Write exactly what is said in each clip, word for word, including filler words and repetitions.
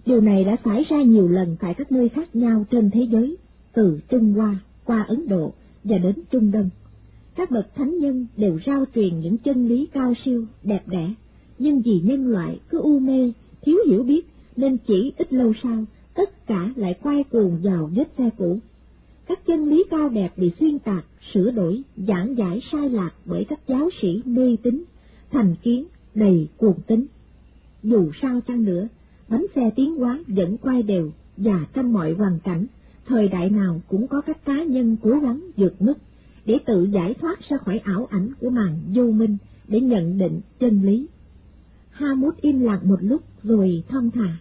Điều này đã xảy ra nhiều lần tại các nơi khác nhau trên thế giới, từ Trung Hoa qua Ấn Độ và đến Trung Đông. Các bậc thánh nhân đều rao truyền những chân lý cao siêu, đẹp đẽ, nhưng vì nhân loại cứ u mê, thiếu hiểu biết, nên chỉ ít lâu sau, tất cả lại quay cuồng vào vết xe cũ. Các chân lý cao đẹp bị xuyên tạc, sửa đổi, giảng giải sai lạc bởi các giáo sĩ mê tín, thành kiến, đầy cuồng tín. Dù sao chăng nữa, bánh xe tiến hóa vẫn quay đều, và trong mọi hoàn cảnh, thời đại nào cũng có các cá nhân cố gắng vượt mức để tự giải thoát ra khỏi ảo ảnh của màn vô minh để nhận định chân lý. Hammond im lặng một lúc rồi thong thả: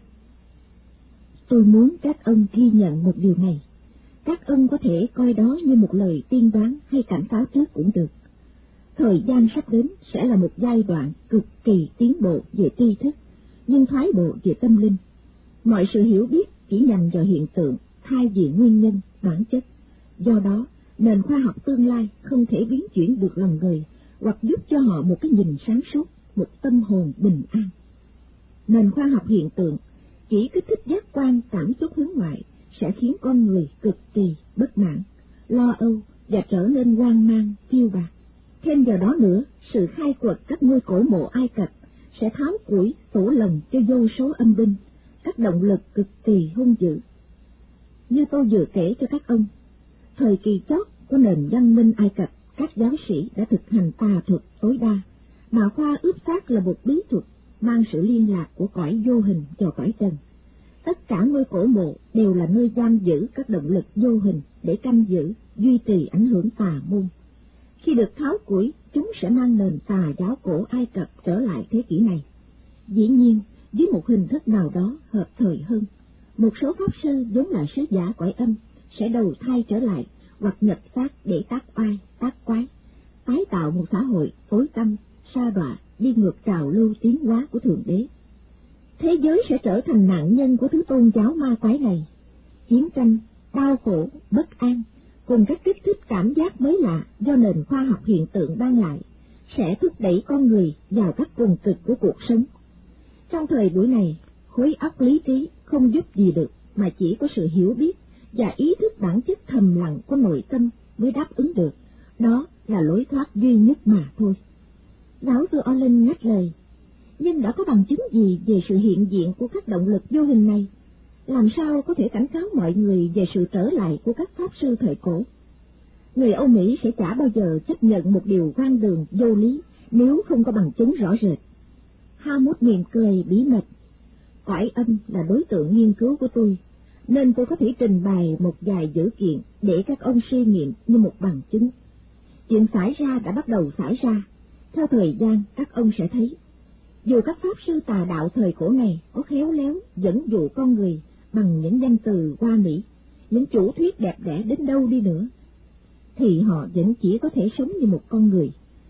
Tôi muốn các ông ghi nhận một điều này. Các ông có thể coi đó như một lời tiên đoán hay cảnh cáo trước cũng được. Thời gian sắp đến sẽ là một giai đoạn cực kỳ tiến bộ về tri thức, nhưng thoái bộ về tâm linh. Mọi sự hiểu biết chỉ nhằm vào hiện tượng thay vì nguyên nhân, bản chất. Do đó, nền khoa học tương lai không thể biến chuyển được lòng người, hoặc giúp cho họ một cái nhìn sáng suốt, một tâm hồn bình an. Nền khoa học hiện tượng chỉ kích thích giác quan cảm xúc hướng ngoại sẽ khiến con người cực kỳ bất mãn, lo âu và trở nên hoang mang, phiêu bạt. Thêm vào đó nữa, sự khai quật các ngôi cổ mộ Ai Cập sẽ tháo củi tổ lồng cho vô số âm binh, các động lực cực kỳ hung dữ. Như tôi vừa kể cho các ông, thời kỳ chót của nền văn minh Ai Cập, các giáo sĩ đã thực hành tà thuật tối đa, mà khoa ướp xác là một bí thuật mang sự liên lạc của cõi vô hình vào cõi trần. Tất cả ngôi cổ mộ đều là nơi giam giữ các động lực vô hình để canh giữ, duy trì ảnh hưởng tà môn. Khi được tháo củi, chúng sẽ mang nền tà giáo cổ Ai Cập trở lại thế kỷ này. Dĩ nhiên, với một hình thức nào đó hợp thời hơn, một số pháp sư vốn là sứ giả cõi âm sẽ đầu thai trở lại hoặc nhập xác để tác oai, tác quái, tái tạo một xã hội tối tăm, sa đọa, đi ngược trào lưu tiến hóa của Thượng Đế. Thế giới sẽ trở thành nạn nhân của thứ tôn giáo ma quái này. Chiến tranh, đau khổ, bất an, cùng các kích thích cảm giác mới lạ do nền khoa học hiện tượng mang lại, sẽ thúc đẩy con người vào các vùng cực của cuộc sống. Trong thời buổi này, khối óc lý trí không giúp gì được, mà chỉ có sự hiểu biết và ý thức bản chất thầm lặng của nội tâm mới đáp ứng được. Đó là lối thoát duy nhất mà thôi. Giáo sư Orlin ngắt lời: Nhưng đã có bằng chứng gì về sự hiện diện của các động lực vô hình này? Làm sao có thể cảnh cáo mọi người về sự trở lại của các pháp sư thời cổ? Người Âu Mỹ sẽ chả bao giờ chấp nhận một điều hoang đường, vô lý nếu không có bằng chứng rõ rệt. Hammond mỉm cười bí mật: Cõi âm là đối tượng nghiên cứu của tôi, nên tôi có thể trình bày một vài dữ kiện để các ông suy nghiệm như một bằng chứng. Chuyện xảy ra đã bắt đầu xảy ra. Theo thời gian, các ông sẽ thấy, dù các pháp sư tà đạo thời cổ này có khéo léo dẫn dụ con người bằng những danh từ hoa mỹ, những chủ thuyết đẹp đẽ đến đâu đi nữa, thì họ vẫn chỉ có thể sống như một con người.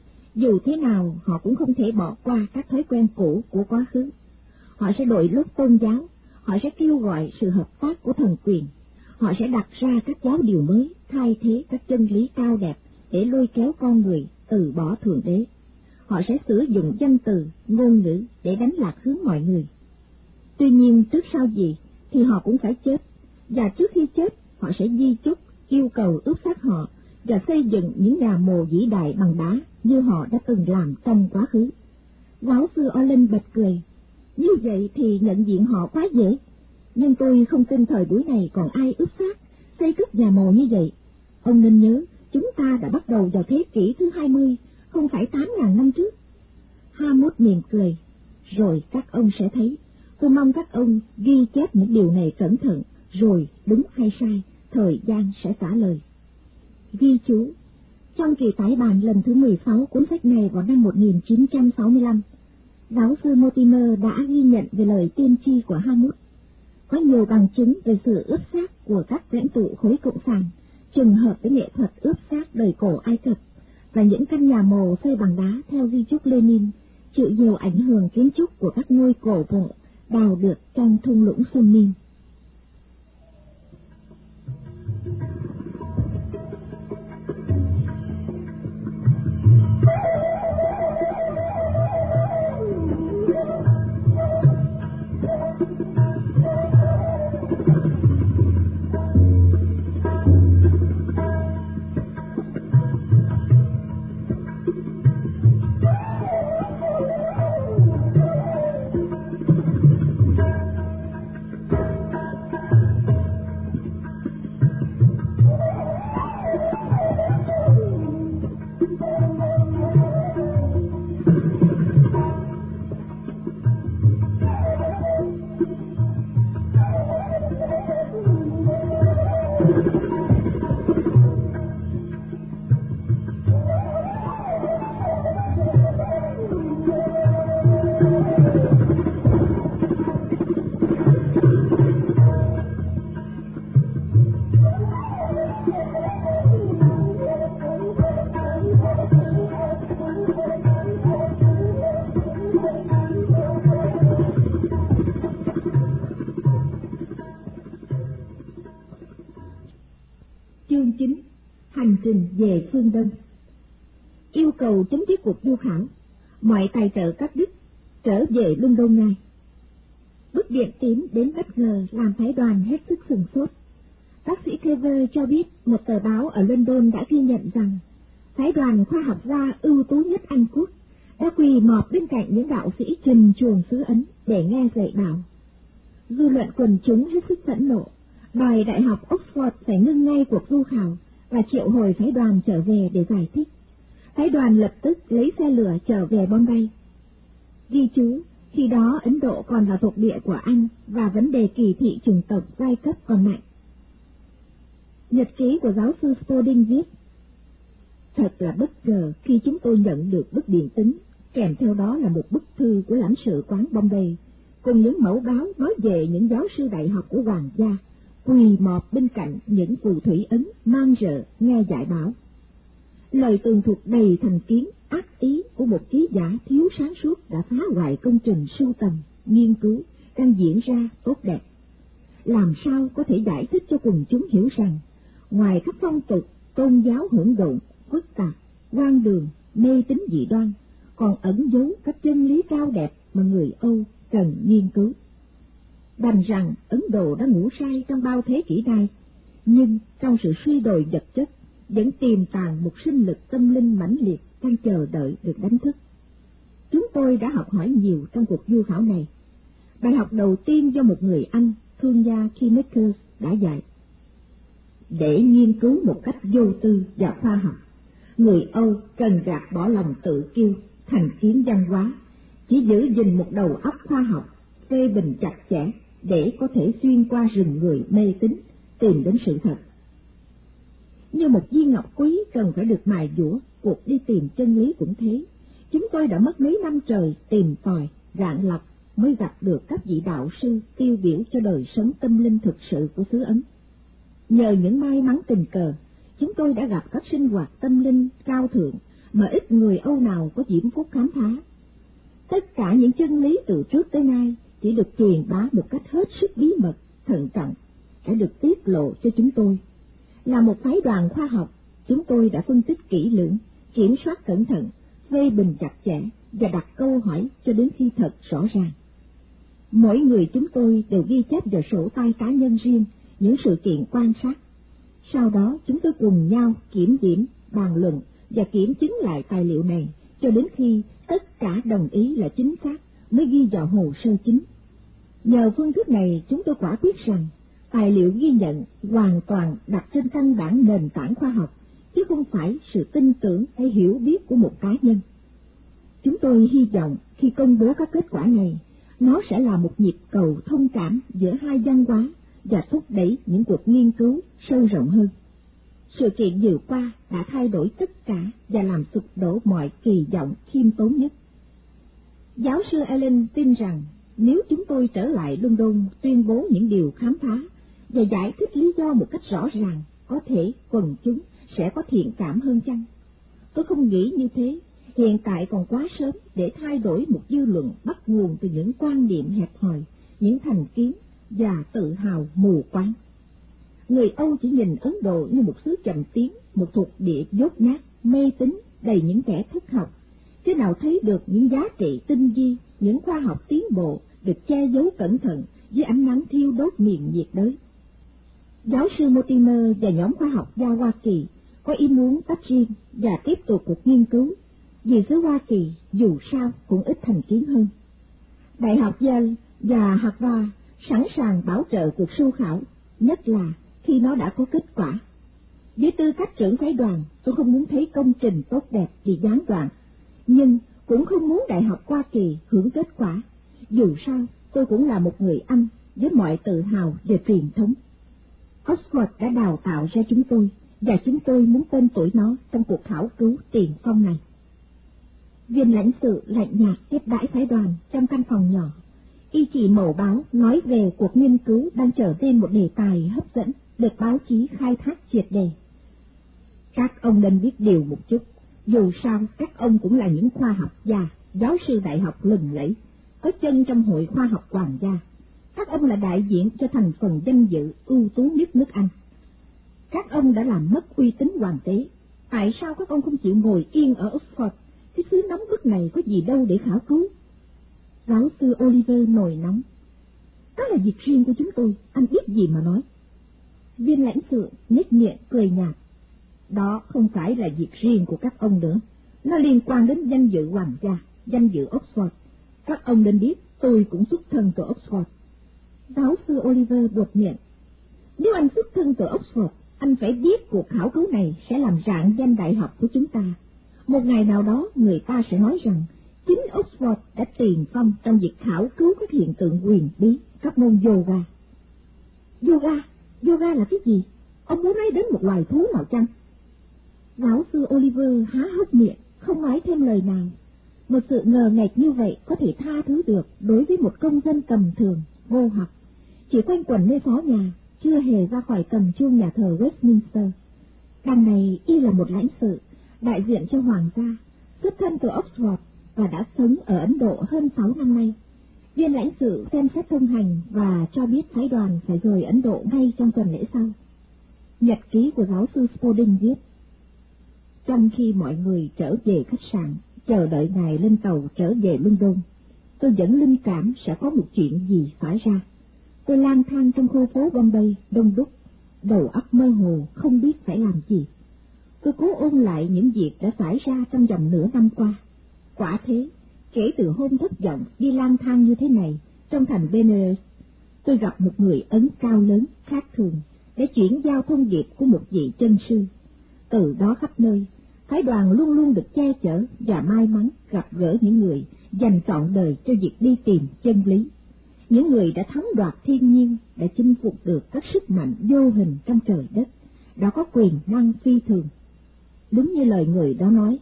Dù thế nào, họ cũng không thể bỏ qua các thói quen cũ của quá khứ. Họ sẽ đội lốt tôn giáo, họ sẽ kêu gọi sự hợp tác của thần quyền, họ sẽ đặt ra các giáo điều mới thay thế các chân lý cao đẹp để lôi kéo con người từ bỏ Thượng Đế. Họ sẽ sử dụng danh từ, ngôn ngữ để đánh lạc hướng mọi người. Tuy nhiên, trước sau gì thì họ cũng phải chết, và trước khi chết họ sẽ di chúc yêu cầu ướp xác họ và xây dựng những nhà mồ vĩ đại bằng đá như họ đã từng làm trong quá khứ. Giáo sư Orlin bật cười: Như vậy thì nhận diện họ quá dễ, nhưng tôi không tin thời buổi này còn ai ướp xác, xây cất nhà mồ như vậy. Ông nên nhớ, chúng ta đã bắt đầu vào thế kỷ thứ hai mươi, không phải tám ngàn năm trước. Hammond mỉm cười: Rồi các ông sẽ thấy. Tôi mong các ông ghi chép những điều này cẩn thận, rồi đúng hay sai, thời gian sẽ trả lời. Ghi chú: Trong kỳ tái bản lần thứ mười sáu cuốn sách này vào năm một nghìn chín trăm sáu mươi lăm, giáo sư Mortimer đã ghi nhận về lời tiên tri của Hammond. Có nhiều bằng chứng về sự ướp xác của các lãnh tụ khối cộng sản, trùng hợp với nghệ thuật ướp xác đời cổ Ai Cập, và những căn nhà mồ xây bằng đá theo di chúc Lenin, chịu nhiều ảnh hưởng kiến trúc của các ngôi cổ mộ đào được trong thung lũng Sumin. trình về phương Đông. Yêu cầu chấm dứt cuộc du khảo, mọi tài trợ các Đức trở về London ngay. Bức điện tím đến bất ngờ làm phái đoàn hết sức sửng sốt. Bác sĩ Clever cho biết một tờ báo ở London đã ghi nhận rằng phái đoàn khoa học gia ưu tú nhất Anh Quốc đã quỳ mọp bên cạnh những đạo sĩ trần truồng xứ Ấn để nghe dạy bảo. Dư luận quần chúng hết sức phẫn nộ, đòi Đại học Oxford phải ngưng ngay cuộc du khảo và triệu hồi phái đoàn trở về để giải thích. Phái đoàn lập tức lấy xe lửa trở về Bombay. Ghi chú, khi đó Ấn Độ còn là thuộc địa của Anh và vấn đề kỳ thị chủng tộc giai cấp còn mạnh. Nhật ký của giáo sư Spalding viết: thật là bất ngờ khi chúng tôi nhận được bức điện tín, kèm theo đó là một bức thư của lãnh sự quán Bombay, cùng những mẫu báo nói về những giáo sư đại học của hoàng gia quỳ mọp bên cạnh những phù thủy Ấn mang rợ nghe dạy bảo. Lời tường thuật đầy thành kiến, ác ý của một ký giả thiếu sáng suốt đã phá hoại công trình sưu tầm, nghiên cứu đang diễn ra tốt đẹp. Làm sao có thể giải thích cho quần chúng hiểu rằng, ngoài các phong tục, tôn giáo hỗn độn, phức tạp, hoang đường, mê tín dị đoan, còn ẩn giấu các chân lý cao đẹp mà người Âu cần nghiên cứu. Đành rằng Ấn Độ đã ngủ say trong bao thế kỷ nay, nhưng trong sự suy đồi vật chất vẫn tiềm tàng một sinh lực tâm linh mãnh liệt đang chờ đợi được đánh thức. Chúng tôi đã học hỏi nhiều trong cuộc du khảo này. Bài học đầu tiên do một người Anh, thương gia Keymakers đã dạy: để nghiên cứu một cách vô tư và khoa học, người Âu cần gạt bỏ lòng tự kiêu, thành kiến văn hóa, chỉ giữ gìn một đầu óc khoa học, phê bình chặt chẽ để có thể xuyên qua rừng người mê tín, tìm đến sự thật. Như một viên ngọc quý cần phải được mài dũa, cuộc đi tìm chân lý cũng thế. Chúng tôi đã mất mấy năm trời tìm tòi, rạn lọc mới gặp được các vị đạo sư tiêu biểu cho đời sống tâm linh thực sự của xứ Ấn. Nhờ những may mắn tình cờ, chúng tôi đã gặp các sinh hoạt tâm linh cao thượng mà ít người Âu nào có diễm phúc khám phá. Tất cả những chân lý từ trước tới nay chỉ được truyền bá một cách hết sức bí mật, thận trọng, đã được tiết lộ cho chúng tôi. Là một phái đoàn khoa học, chúng tôi đã phân tích kỹ lưỡng, kiểm soát cẩn thận, phê bình chặt chẽ và đặt câu hỏi cho đến khi thật rõ ràng. Mỗi người chúng tôi đều ghi chép vào sổ tay cá nhân riêng những sự kiện quan sát. Sau đó chúng tôi cùng nhau kiểm điểm, bàn luận và kiểm chứng lại tài liệu này cho đến khi tất cả đồng ý là chính xác mới ghi vào hồ sơ chính. Nhờ phương thức này, chúng tôi quả quyết rằng tài liệu ghi nhận hoàn toàn đặt trên căn bản nền tảng khoa học, chứ không phải sự tin tưởng hay hiểu biết của một cá nhân. Chúng tôi hy vọng khi công bố các kết quả này, nó sẽ là một nhịp cầu thông cảm giữa hai văn hóa và thúc đẩy những cuộc nghiên cứu sâu rộng hơn. Sự kiện vừa qua đã thay đổi tất cả và làm sụp đổ mọi kỳ vọng khiêm tốn nhất. Giáo sư Allen tin rằng nếu chúng tôi trở lại London tuyên bố những điều khám phá và giải thích lý do một cách rõ ràng, có thể quần chúng sẽ có thiện cảm hơn chăng? Tôi không nghĩ như thế. Hiện tại còn quá sớm để thay đổi một dư luận bắt nguồn từ những quan niệm hẹp hòi, những thành kiến và tự hào mù quáng. Người Âu chỉ nhìn Ấn Độ như một xứ chậm tiến, một thuộc địa dốt nát, mê tín, đầy những kẻ thất học, chứ nào thấy được những giá trị tinh vi, những khoa học tiến bộ được che giấu cẩn thận dưới ánh nắng thiêu đốt miền nhiệt đới. Giáo sư Mortimer và nhóm khoa học gia Hoa Kỳ có ý muốn tách riêng và tiếp tục cuộc nghiên cứu, vì xứ Hoa Kỳ dù sao cũng ít thành kiến hơn. Đại học Yale và Harvard sẵn sàng bảo trợ cuộc sưu khảo, nhất là khi nó đã có kết quả. Với tư cách trưởng phái đoàn, tôi không muốn thấy công trình tốt đẹp bị gián đoạn, nhưng cũng không muốn Đại học Hoa Kỳ hưởng kết quả. Dù sao, tôi cũng là một người Anh với mọi tự hào về truyền thống. Oxford đã đào tạo ra chúng tôi, và chúng tôi muốn tên tuổi nó trong cuộc khảo cứu tiền phong này. Viên lãnh sự lạnh nhạt tiếp đãi phái đoàn trong căn phòng nhỏ. Y chỉ mẩu báo nói về cuộc nghiên cứu đang trở nên một đề tài hấp dẫn, được báo chí khai thác triệt đề. Các ông nên biết điều một chút, dù sao các ông cũng là những khoa học gia, giáo sư đại học lừng lẫy, có chân trong hội khoa học hoàng gia. Các ông là đại diện cho thành phần danh dự ưu tú nhất nước Anh. Các ông đã làm mất uy tín hoàng đế. Tại sao các ông không chịu ngồi yên ở Oxford? Cái xứ nóng bức này có gì đâu để khảo cứu. Giáo sư Oliver nổi nóng. Đó là việc riêng của chúng tôi, anh biết gì mà nói. Viên lãnh sự nhếch miệng cười nhạt. Đó không phải là việc riêng của các ông nữa. Nó liên quan đến danh dự hoàng gia, danh dự Oxford. Các ông nên biết tôi cũng xuất thân từ Oxford. Giáo sư Oliver buột miệng. Nếu anh xuất thân từ Oxford, anh phải biết cuộc khảo cứu này sẽ làm rạng danh đại học của chúng ta. Một ngày nào đó người ta sẽ nói rằng chính Oxford đã tiền phong trong việc khảo cứu các hiện tượng huyền bí, các môn yoga. Yoga? Yoga là cái gì? Ông muốn nói đến một loài thú nào chăng? Giáo sư Oliver há hốc miệng, không nói thêm lời nào. Một sự ngờ nghệch như vậy có thể tha thứ được đối với một công dân tầm thường, vô học, chỉ quanh quẩn nơi xó nhà, chưa hề ra khỏi tầm chuông nhà thờ Westminster. Đằng này y là một lãnh sự, đại diện cho hoàng gia, xuất thân từ Oxford và đã sống ở Ấn Độ hơn sáu năm nay. Viên lãnh sự xem xét thông hành và cho biết phái đoàn phải rời Ấn Độ ngay trong tuần lễ sau. Nhật ký của giáo sư Spalding viết. Trong khi mọi người trở về khách sạn, chờ đợi ngài lên tàu trở về London, tôi vẫn linh cảm sẽ có một chuyện gì xảy ra. Tôi lang thang trong khu phố Bombay đông đúc, đầu óc mơ hồ không biết phải làm gì. Tôi cố ôn lại những việc đã xảy ra trong vòng nửa năm qua. Quả thế, kể từ hôm thất vọng đi lang thang như thế này trong thành Benares, tôi gặp một người Ấn cao lớn khác thường để chuyển giao thông điệp của một vị chân sư. Từ đó khắp nơi, phái đoàn luôn luôn được che chở và may mắn gặp gỡ những người dành trọn đời cho việc đi tìm chân lý. Những người đã thắng đoạt thiên nhiên, đã chinh phục được các sức mạnh vô hình trong trời đất, đã có quyền năng phi thường. Đúng như lời người đó nói,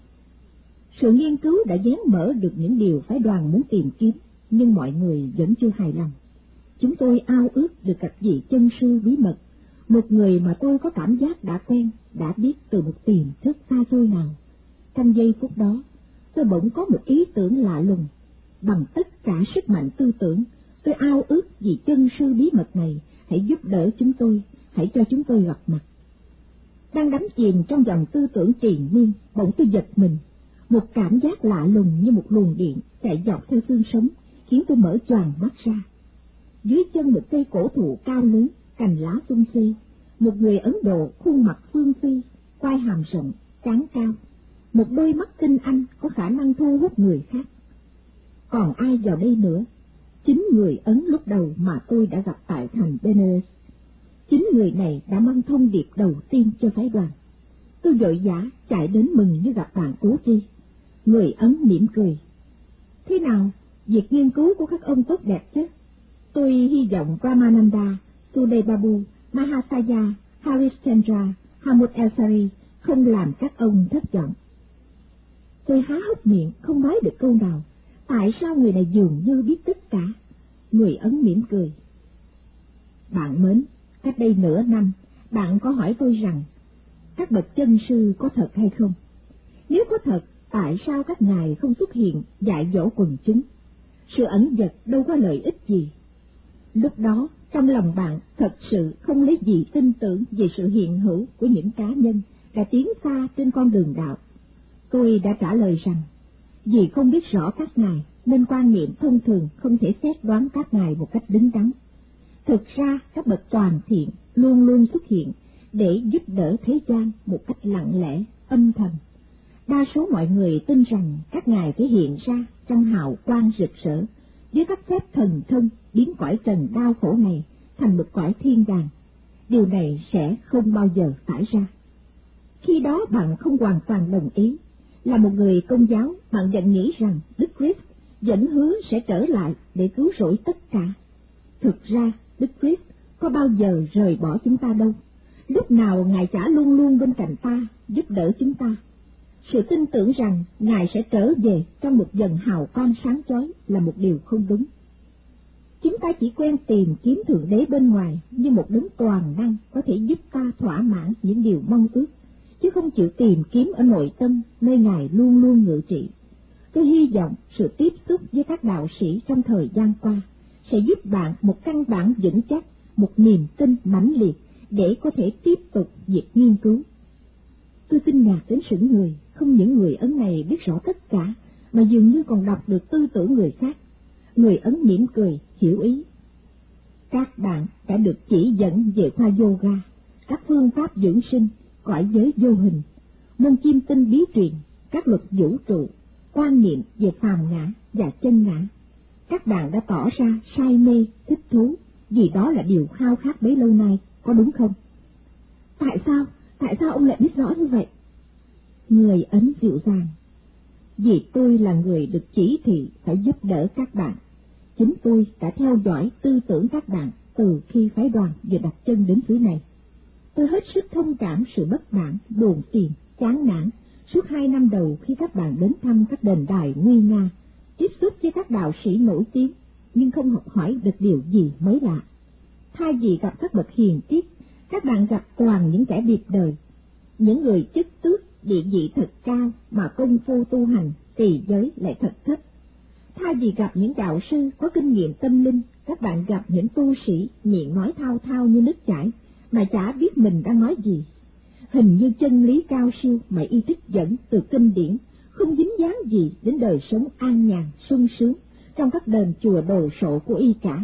sự nghiên cứu đã dán mở được những điều phái đoàn muốn tìm kiếm, nhưng mọi người vẫn chưa hài lòng. Chúng tôi ao ước được gặp vị chân sư bí mật, một người mà tôi có cảm giác đã quen, đã biết từ một tiềm thức xa xôi nào. Trong giây phút đó, tôi bỗng có một ý tưởng lạ lùng. Bằng tất cả sức mạnh tư tưởng, tôi ao ước vị chân sư bí mật này hãy giúp đỡ chúng tôi, hãy cho chúng tôi gặp mặt. Đang đắm chìm trong dòng tư tưởng triền miên, bỗng tôi giật mình. Một cảm giác lạ lùng như một luồng điện chạy dọc theo xương sống, khiến tôi mở choàng mắt ra. Dưới chân một cây cổ thụ cao lớn, cành lá xum xuê, một người Ấn Độ khuôn mặt phương phi, quai hàm rộng, trán cao, một đôi mắt tinh anh có khả năng thu hút người khác. Còn ai vào đây nữa? Chính người Ấn lúc đầu mà tôi đã gặp tại thành Benares. Chính người này đã mang thông điệp đầu tiên cho phái đoàn. Tôi vội vã chạy đến mừng như gặp bạn cũ chi. Người Ấn mỉm cười. Thế nào, việc nghiên cứu của các ông tốt đẹp chứ? Tôi hy vọng Ramananda, Sudebabu, Mahasaya, Harishchandra, Hamud Elsari không làm các ông thất vọng. Tôi há hốc miệng không nói được câu nào. Tại sao người này dường như biết tất cả? Người Ấn mỉm cười. Bạn mến, cách đây nửa năm, bạn có hỏi tôi rằng các bậc chân sư có thật hay không? Nếu có thật, tại sao các ngài không xuất hiện dạy dỗ quần chúng? Sự ẩn dật đâu có lợi ích gì. Lúc đó, trong lòng bạn thật sự không lấy gì tin tưởng về sự hiện hữu của những cá nhân đã tiến xa trên con đường đạo. Tôi đã trả lời rằng, vì không biết rõ các ngài, nên quan niệm thông thường không thể xét đoán các ngài một cách đúng đắn. Thực ra, các bậc toàn thiện luôn luôn xuất hiện để giúp đỡ thế gian một cách lặng lẽ, âm thầm. Đa số mọi người tin rằng các ngài thể hiện ra trong hào quang rực rỡ, với các phép thần thông biến cõi trần đau khổ này thành một cõi thiên đàng. Điều này sẽ không bao giờ xảy ra. Khi đó bạn không hoàn toàn đồng ý. Là một người Công giáo, bạn vẫn nghĩ rằng Đức Christ vẫn hứa sẽ trở lại để cứu rỗi tất cả. Thực ra, Đức Christ có bao giờ rời bỏ chúng ta đâu. Lúc nào Ngài chả luôn luôn bên cạnh ta, giúp đỡ chúng ta. Sự tin tưởng rằng Ngài sẽ trở về trong một dần hào quang sáng chói là một điều không đúng. Chúng ta chỉ quen tìm kiếm Thượng Đế bên ngoài như một đấng toàn năng có thể giúp ta thỏa mãn những điều mong ước, chứ không chịu tìm kiếm ở nội tâm nơi Ngài luôn luôn ngự trị. Tôi hy vọng sự tiếp xúc với các đạo sĩ trong thời gian qua sẽ giúp bạn một căn bản vững chắc, một niềm tin mãnh liệt để có thể tiếp tục việc nghiên cứu. Tôi kinh ngạc đến sững người, không những người Ấn này biết rõ tất cả, mà dường như còn đọc được tư tưởng người khác. Người Ấn mỉm cười, hiểu ý. Các bạn đã được chỉ dẫn về khoa yoga, các phương pháp dưỡng sinh, cõi giới vô hình, môn chiêm tinh bí truyền, các luật vũ trụ, quan niệm về phàm ngã và chân ngã. Các bạn đã tỏ ra say mê, thích thú, vì đó là điều khao khát bấy lâu nay, có đúng không? Tại sao? Tại sao ông lại biết rõ như vậy? Người Ấn dịu dàng. Vì tôi là người được chỉ thị phải giúp đỡ các bạn. Chính tôi đã theo dõi tư tưởng các bạn từ khi phái đoàn vừa đặt chân đến xứ này. Tôi hết sức thông cảm sự bất mãn, buồn phiền, chán nản suốt hai năm đầu khi các bạn đến thăm các đền đài nguy nga, tiếp xúc với các đạo sĩ nổi tiếng, nhưng không học hỏi được điều gì mới lạ. Thay vì gặp các bậc hiền triết, các bạn gặp toàn những kẻ biệt đời, những người chức tước, địa vị thật cao mà công phu tu hành, trì giới lại thật thấp. Thay vì gặp những đạo sư có kinh nghiệm tâm linh, các bạn gặp những tu sĩ miệng nói thao thao như nước chảy, mà chả biết mình đang nói gì. Hình như chân lý cao siêu mà y trích dẫn từ kinh điển, không dính dáng gì đến đời sống an nhàn, sung sướng trong các đền chùa đồ sộ của y cả.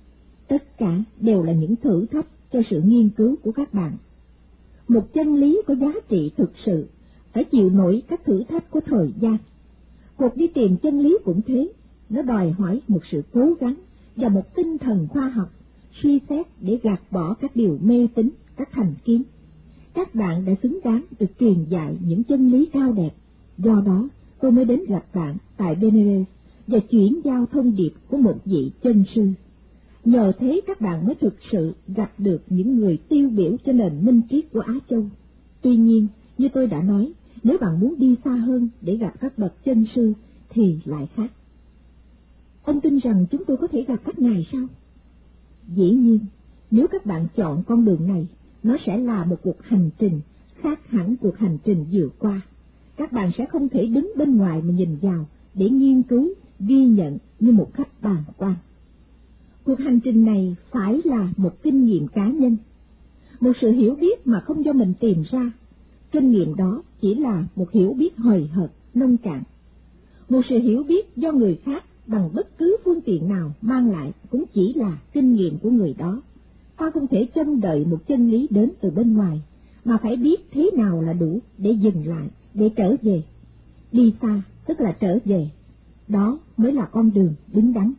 Tất cả đều là những thử thách cho sự nghiên cứu của các bạn. Một chân lý có giá trị thực sự phải chịu nổi các thử thách của thời gian. Cuộc đi tìm chân lý cũng thế, nó đòi hỏi một sự cố gắng và một tinh thần khoa học, suy xét để gạt bỏ các điều mê tín, các thành kiến. Các bạn đã xứng đáng được truyền dạy những chân lý cao đẹp. Do đó, tôi mới đến gặp bạn tại Benares và chuyển giao thông điệp của một vị chân sư. Nhờ thế các bạn mới thực sự gặp được những người tiêu biểu cho nền minh triết của Á Châu. Tuy nhiên, như tôi đã nói, nếu bạn muốn đi xa hơn để gặp các bậc chân sư thì lại khác. Ông tin rằng chúng tôi có thể gặp các ngài sao? Dĩ nhiên, nếu các bạn chọn con đường này, nó sẽ là một cuộc hành trình khác hẳn cuộc hành trình vừa qua. Các bạn sẽ không thể đứng bên ngoài mà nhìn vào để nghiên cứu, ghi nhận như một khách bàng quan. Cuộc hành trình này phải là một kinh nghiệm cá nhân, một sự hiểu biết mà không do mình tìm ra. Kinh nghiệm đó chỉ là một hiểu biết hời hợt, nông cạn. Một sự hiểu biết do người khác bằng bất cứ phương tiện nào mang lại cũng chỉ là kinh nghiệm của người đó. Ta không thể trông đợi một chân lý đến từ bên ngoài, mà phải biết thế nào là đủ để dừng lại, để trở về. Đi xa tức là trở về, đó mới là con đường đúng đắn.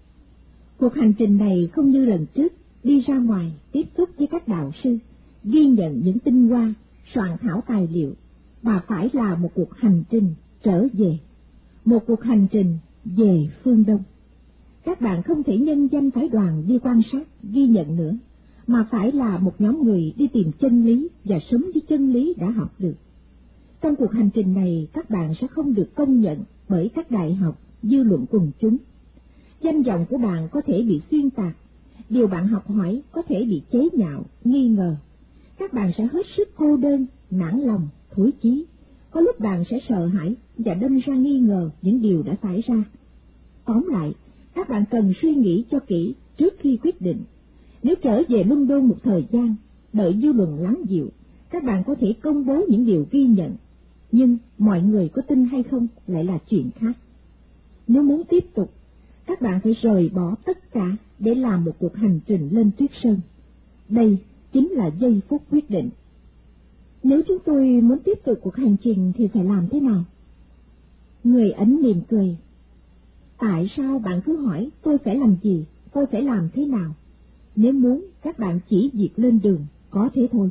Cuộc hành trình này không như lần trước, đi ra ngoài tiếp xúc với các đạo sư, ghi nhận những tinh hoa, soạn thảo tài liệu, mà phải là một cuộc hành trình trở về, một cuộc hành trình về phương Đông. Các bạn không thể nhân danh phái đoàn đi quan sát, ghi nhận nữa, mà phải là một nhóm người đi tìm chân lý và sống với chân lý đã học được. Trong cuộc hành trình này, các bạn sẽ không được công nhận bởi các đại học, dư luận quần chúng. Danh vọng của bạn có thể bị xuyên tạc, điều bạn học hỏi có thể bị chế nhạo, nghi ngờ. Các bạn sẽ hết sức cô đơn, nản lòng, thối chí. Có lúc bạn sẽ sợ hãi và đâm ra nghi ngờ những điều đã xảy ra. Tóm lại, các bạn cần suy nghĩ cho kỹ trước khi quyết định. Nếu trở về London một thời gian, đợi dư luận lắng dịu, các bạn có thể công bố những điều ghi nhận. Nhưng mọi người có tin hay không lại là chuyện khác. Nếu muốn tiếp tục, các bạn phải rời bỏ tất cả để làm một cuộc hành trình lên Tuyết Sơn. Đây chính là giây phút quyết định. Nếu chúng tôi muốn tiếp tục cuộc hành trình thì phải làm thế nào? Người Ấn mỉm cười. Tại sao bạn cứ hỏi tôi phải làm gì, tôi phải làm thế nào? Nếu muốn, các bạn chỉ việc lên đường, có thế thôi.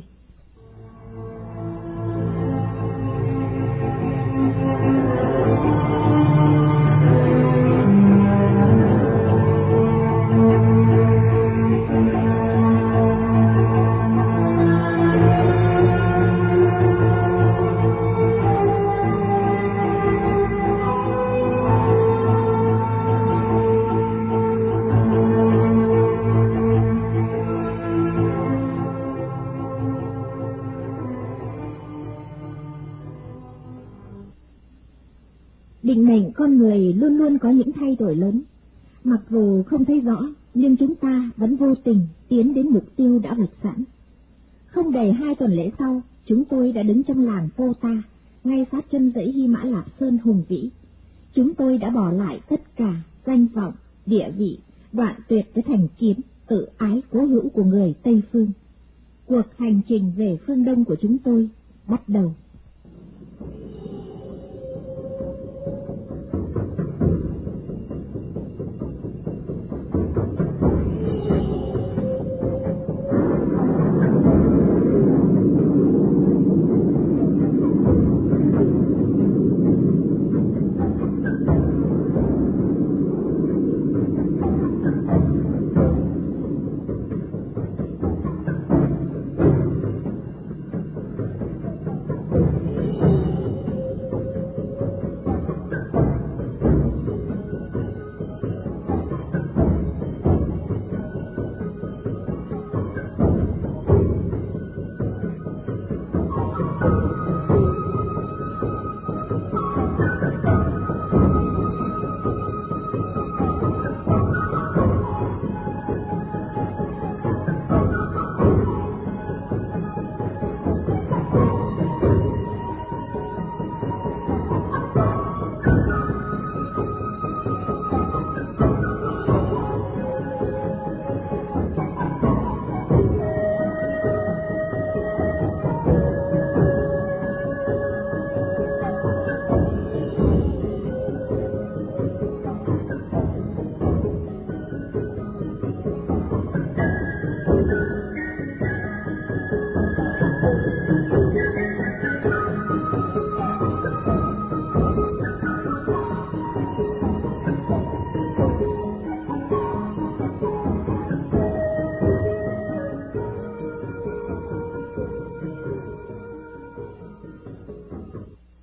Định mệnh con người luôn luôn có những thay đổi lớn. Mặc dù không thấy rõ, nhưng chúng ta vẫn vô tình tiến đến mục tiêu đã vạch sẵn. Không đầy hai tuần lễ sau, chúng tôi đã đứng trong làng Pota, ngay sát chân dãy Hy Mã Lạp Sơn hùng vĩ. Chúng tôi đã bỏ lại tất cả danh vọng, địa vị, đoạn tuyệt với thành kiến, tự ái cố hữu của người Tây Phương. Cuộc hành trình về phương Đông của chúng tôi bắt đầu.